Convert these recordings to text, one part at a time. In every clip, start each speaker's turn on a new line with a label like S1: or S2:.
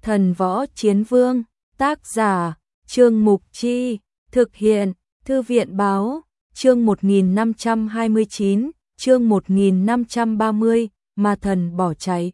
S1: Thần Võ Chiến Vương, tác giả, Trương Mục Chi, thực hiện, Thư viện Báo, chương 1529, chương 1530, ma thần bỏ chạy.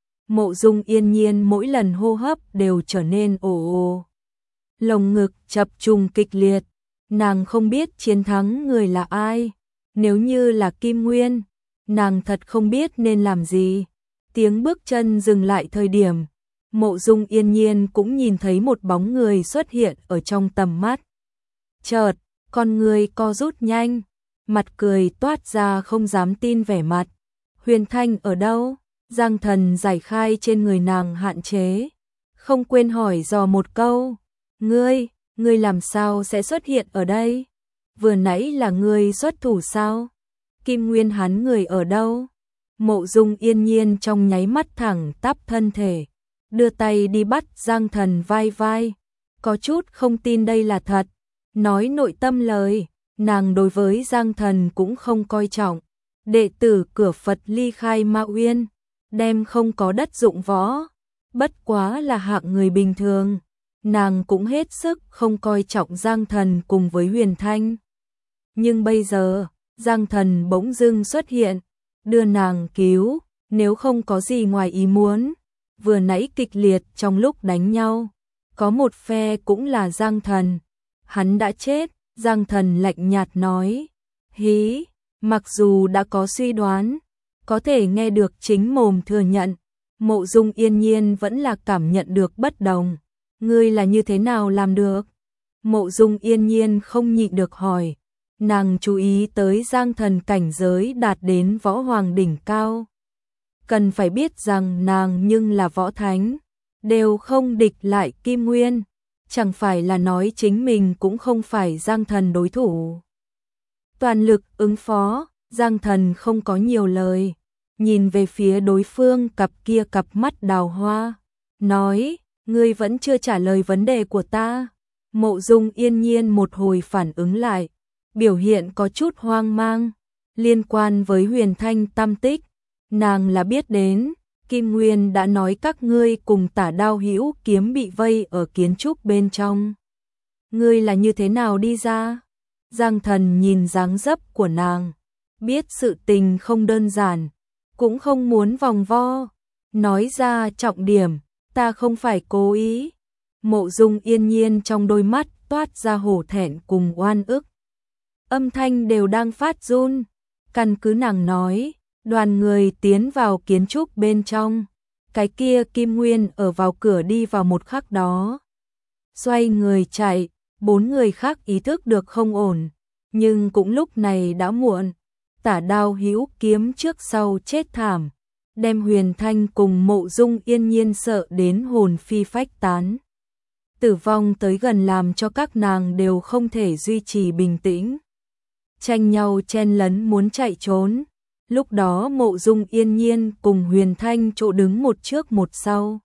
S1: Mộ Dung Yên Nhiên mỗi lần hô hấp đều trở nên ồ ồ. Lồng ngực chập trùng kịch liệt, nàng không biết chiến thắng người là ai. Nếu như là Kim Nguyên, nàng thật không biết nên làm gì. Tiếng bước chân dừng lại thời điểm, Mộ Dung Yên Nhiên cũng nhìn thấy một bóng người xuất hiện ở trong tầm mắt. Chợt, con người co rút nhanh, mặt cười toát ra không dám tin vẻ mặt. Huyền Thanh ở đâu? Giang Thần giải khai trên người nàng hạn chế, không quên hỏi dò một câu. Ngươi làm sao sẽ xuất hiện ở đây? Vừa nãy là ngươi xuất thủ sao? Kim Nguyên hắn người ở đâu? Mộ Dung Yên Nhiên trong nháy mắt thẳng tắp thân thể, đưa tay đi bắt Giang Thần vai vai, có chút không tin đây là thật. Nói nội tâm lời, nàng đối với Giang Thần cũng không coi trọng. Đệ tử cửa Phật ly khai Ma Uyên, đem không có đất dụng võ, bất quá là hạng người bình thường. Nàng cũng hết sức không coi trọng Giang Thần cùng với Huyền Thanh. Nhưng bây giờ, Giang Thần bỗng dưng xuất hiện, đưa nàng cứu, nếu không có gì ngoài ý muốn. Vừa nãy kịch liệt trong lúc đánh nhau, có một phe cũng là Giang Thần. Hắn đã chết, Giang Thần lạnh nhạt nói. Hí, mặc dù đã có suy đoán, có thể nghe được chính mồm thừa nhận, Mộ Dung Yên Nhiên vẫn là cảm nhận được bất đồng. Ngươi là như thế nào làm được? Mộ Dung Yên Nhiên không nhịn được hỏi. Nàng chú ý tới Giang Thần cảnh giới đạt đến võ hoàng đỉnh cao. Cần phải biết rằng nàng nhưng là võ thánh, đều không địch lại Kim Nguyên. Chẳng phải là nói chính mình cũng không phải Giang Thần đối thủ. Toàn lực ứng phó, Giang Thần không có nhiều lời, nhìn về phía đối phương cặp mắt đào hoa, nói, ngươi vẫn chưa trả lời vấn đề của ta. Mộ Dung Yên Nhiên một hồi phản ứng lại, biểu hiện có chút hoang mang, liên quan với Huyền Thanh tâm tích, nàng là biết đến. Kim Nguyên đã nói các ngươi cùng Tả Đao Hữu Kiếm bị vây ở kiến trúc bên trong. Ngươi là như thế nào đi ra? Giang Thần nhìn dáng dấp của nàng, biết sự tình không đơn giản, cũng không muốn vòng vo, nói ra trọng điểm, ta không phải cố ý. Mộ Dung Yên Nhiên trong đôi mắt toát ra hổ thẹn cùng oan ức. Âm thanh đều đang phát run, căn cứ nàng nói. Đoàn người tiến vào kiến trúc bên trong, cái kia Kim Nguyên ở vào cửa đi vào một khắc đó. Xoay người chạy, 4 người khác ý thức được không ổn, nhưng cũng lúc này đã muộn. Tả Đao Hữu Kiếm trước sau chết thảm, đem Huyền Thanh cùng Mộ Dung Yên Nhiên sợ đến hồn phi phách tán. Tử vong tới gần làm cho các nàng đều không thể duy trì bình tĩnh, tranh nhau chen lấn muốn chạy trốn. Lúc đó Mộ Dung Yên Nhiên cùng Huyền Thanh chỗ đứng một trước một sau.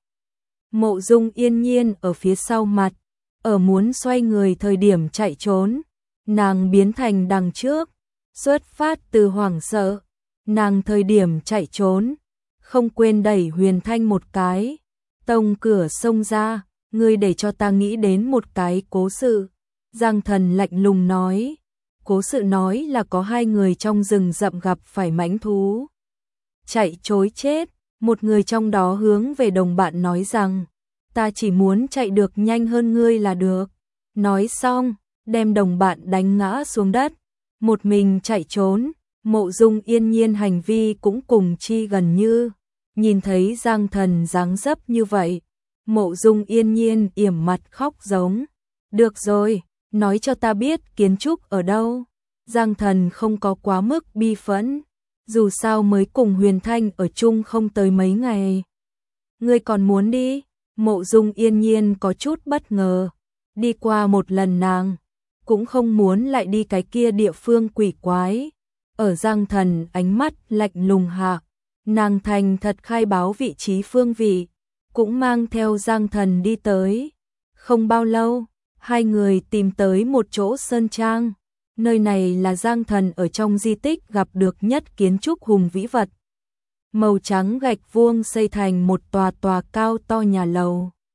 S1: Mộ Dung Yên Nhiên ở phía sau mặt, ở muốn xoay người thời điểm chạy trốn, nàng biến thành đằng trước, xuất phát từ hoảng sợ, nàng thời điểm chạy trốn, không quên đẩy Huyền Thanh một cái, tông cửa xông ra, ngươi để cho ta nghĩ đến một cái cố sự. Giang Thần lạnh lùng nói. Cố sự nói là có 2 người trong rừng rậm gặp phải mãnh thú, chạy trối chết, một người trong đó hướng về đồng bạn nói rằng, ta chỉ muốn chạy được nhanh hơn ngươi là được. Nói xong, đem đồng bạn đánh ngã xuống đất, một mình chạy trốn. Mộ Dung Yên Nhiên hành vi cũng cùng chi gần như, nhìn thấy Giang Thần dáng dấp như vậy, Mộ Dung Yên Nhiên yểm mặt khóc giống. Được rồi, nói cho ta biết kiến trúc ở đâu. Giang Thần không có quá mức bi phẫn, dù sao mới cùng Huyền Thanh ở chung không tới mấy ngày. Ngươi còn muốn đi? Mộ Dung Yên Nhiên có chút bất ngờ, đi qua một lần nàng cũng không muốn lại đi cái kia địa phương quỷ quái. Ở Giang Thần ánh mắt lạnh lùng hạ, nàng thành thật khai báo vị trí phương vị, cũng mang theo Giang Thần đi tới. Không bao lâu, 2 người tìm tới một chỗ sơn trang. Nơi này là Giang Thần ở trong di tích gặp được nhất kiến trúc hùng vĩ vật. Màu trắng gạch vuông xây thành một tòa cao to nhà lầu.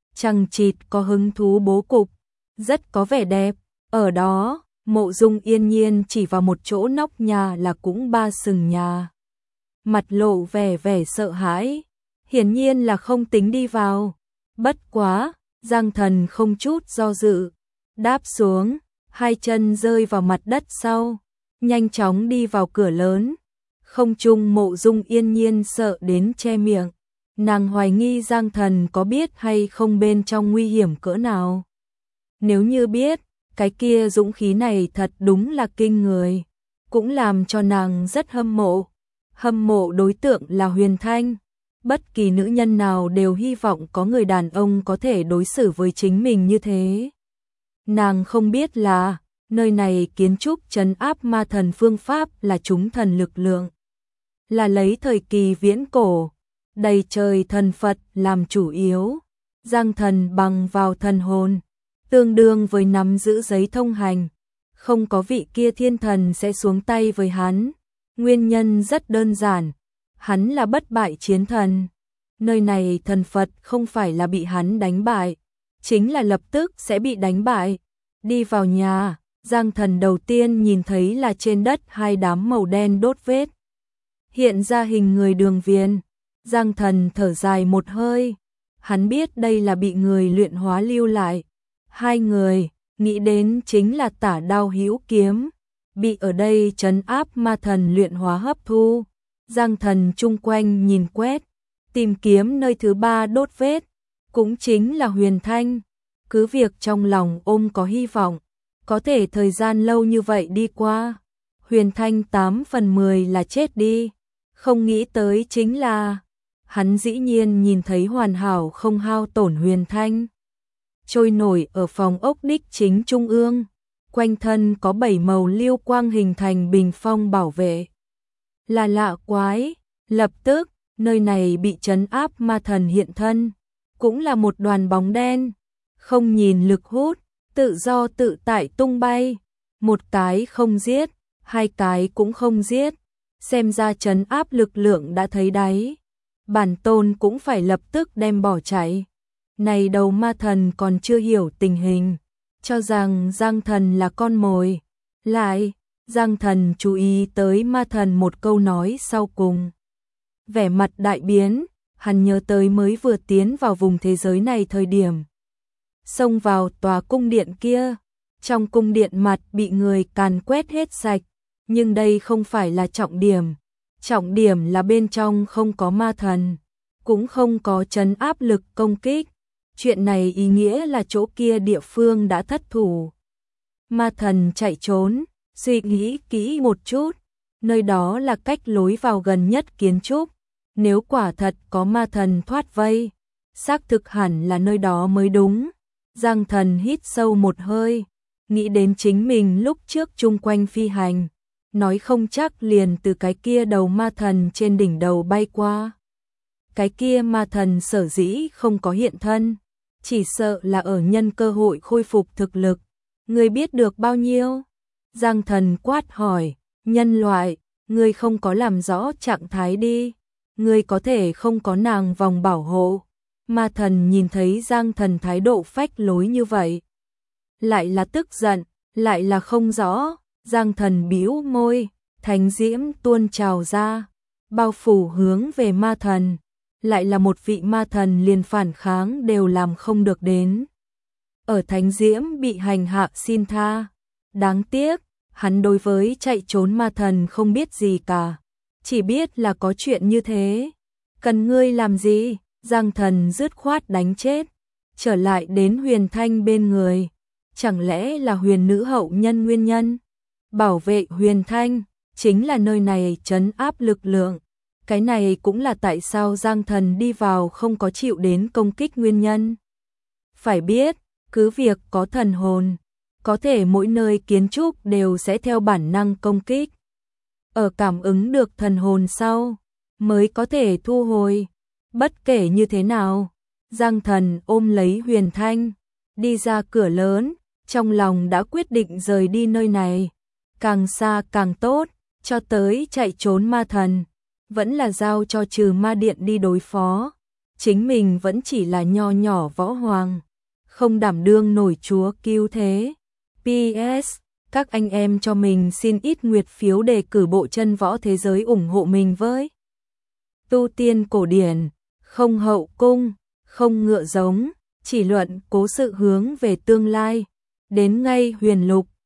S1: chằng chịt có hứng thú bố cục, rất có vẻ đẹp. Ở đó, Mộ Dung Yên Nhiên chỉ vào một chỗ nóc nhà là cũng 3 sừng nhà. Mặt lộ vẻ sợ hãi, hiển nhiên là không tính đi vào. Bất quá, Giang Thần không chút do dự, đáp xuống, 2 chân rơi vào mặt đất sau, nhanh chóng đi vào cửa lớn. Không trung Mộ Dung Yên Nhiên sợ đến che miệng, nàng hoài nghi Giang Thần có biết hay không bên trong nguy hiểm cỡ nào. Nếu như biết, cái kia dũng khí này thật đúng là kinh người, cũng làm cho nàng rất hâm mộ. Hâm mộ đối tượng là Huyền Thanh, bất kỳ nữ nhân nào đều hy vọng có người đàn ông có thể đối xử với chính mình như thế. Nàng không biết là, nơi này kiến trúc trấn áp ma thần phương pháp là chúng thần lực lượng, là lấy thời kỳ viễn cổ, đầy trời thần Phật làm chủ yếu. Giang Thần bằng vào thần hồn, tương đương với nắm giữ giấy thông hành, không có vị kia thiên thần sẽ xuống tay với hắn. Nguyên nhân rất đơn giản, hắn là bất bại chiến thần. Nơi này thần Phật không phải là bị hắn đánh bại, chính là lập tức sẽ bị đánh bại. Đi vào nhà, Giang Thần đầu tiên nhìn thấy là trên đất 2 đám màu đen đốt vết, hiện ra hình người đường viền. Giang Thần thở dài một hơi, hắn biết đây là bị người luyện hóa lưu lại. 2 người, nghĩ đến chính là Tả Đao Hữu Kiếm, bị ở đây trấn áp ma thần luyện hóa hấp thu. Giang Thần chung quanh nhìn quét, tìm kiếm nơi thứ 3 đốt vết, cũng chính là Huyền Thanh. Cứ việc trong lòng ôm có hy vọng, có thể thời gian lâu như vậy đi qua, Huyền Thanh 8 phần 10 là chết đi. Không nghĩ tới chính là, hắn dĩ nhiên nhìn thấy hoàn hảo không hao tổn Huyền Thanh, trôi nổi ở phòng ốc đích chính trung ương, quanh thân có 7 màu lưu quang hình thành bình phong bảo vệ. Là lạ quái, lập tức, nơi này bị trấn áp ma thần hiện thân, cũng là một đoàn bóng đen, không nhìn lực hút, tự do tự tại tung bay, một cái không giết, 2 cái cũng không giết, xem ra trấn áp lực lượng đã thấy đáy. Bản tôn cũng phải lập tức đem bỏ chạy. Này đầu ma thần còn chưa hiểu tình hình, cho rằng Giang Thần là con mồi. Lại, Giang Thần chú ý tới ma thần một câu nói sau cùng. Vẻ mặt đại biến, hắn nhớ tới mới vừa tiến vào vùng thế giới này thời điểm. Xông vào tòa cung điện kia, trong cung điện mặt bị người càn quét hết sạch, nhưng đây không phải là trọng điểm là bên trong không có ma thần, cũng không có trấn áp lực công kích. Chuyện này ý nghĩa là chỗ kia địa phương đã thất thủ. Ma thần chạy trốn, suy nghĩ kỹ một chút, nơi đó là cách lối vào gần nhất kiến trúc. Nếu quả thật có ma thần thoát vây, xác thực hẳn là nơi đó mới đúng. Giang Thần hít sâu một hơi, nghĩ đến chính mình lúc trước chung quanh phi hành, nói không chắc liền từ cái kia đầu ma thần trên đỉnh đầu bay qua. Cái kia ma thần sở dĩ không có hiện thân, chỉ sợ là ở nhân cơ hội khôi phục thực lực. Ngươi biết được bao nhiêu? Giang Thần quát hỏi, nhân loại, ngươi không có làm rõ trạng thái đi, ngươi có thể không có nàng vòng bảo hộ. Ma thần nhìn thấy Giang Thần thái độ phách lối như vậy, lại là tức giận, lại là không rõ. Giang Thần bĩu môi, thánh diễm tuôn trào ra, bao phủ hướng về ma thần. Lại là một vị ma thần liền phản kháng đều làm không được đến. Ở thánh diễm bị hành hạ xin tha. Đáng tiếc, hắn đối với chạy trốn ma thần không biết gì cả, chỉ biết là có chuyện như thế. Cần ngươi làm gì? Giang Thần dứt khoát đánh chết, trở lại đến Huyền Thanh bên người. Chẳng lẽ là Huyền nữ hậu nhân nguyên nhân? Bảo vệ Huyền Thanh, chính là nơi này trấn áp lực lượng. Cái này cũng là tại sao Giang Thần đi vào không có chịu đến công kích nguyên nhân. Phải biết, cứ việc có thần hồn, có thể mỗi nơi kiến trúc đều sẽ theo bản năng công kích. Ở cảm ứng được thần hồn sau, mới có thể thu hồi. Bất kể như thế nào, Giang Thần ôm lấy Huyền Thanh, đi ra cửa lớn, trong lòng đã quyết định rời đi nơi này. Càng xa càng tốt, cho tới chạy trốn ma thần, vẫn là giao cho Trừ Ma Điện đi đối phó. chính mình vẫn chỉ là nho nhỏ võ hoàng, không đảm đương nổi chúa cứu thế. PS, các anh em cho mình xin ít nguyệt phiếu để cử bộ chân võ thế giới ủng hộ mình với. Tu tiên cổ điển, không hậu cung, không ngựa giống, chỉ luận cố sự hướng về tương lai. Đến ngay huyền lục,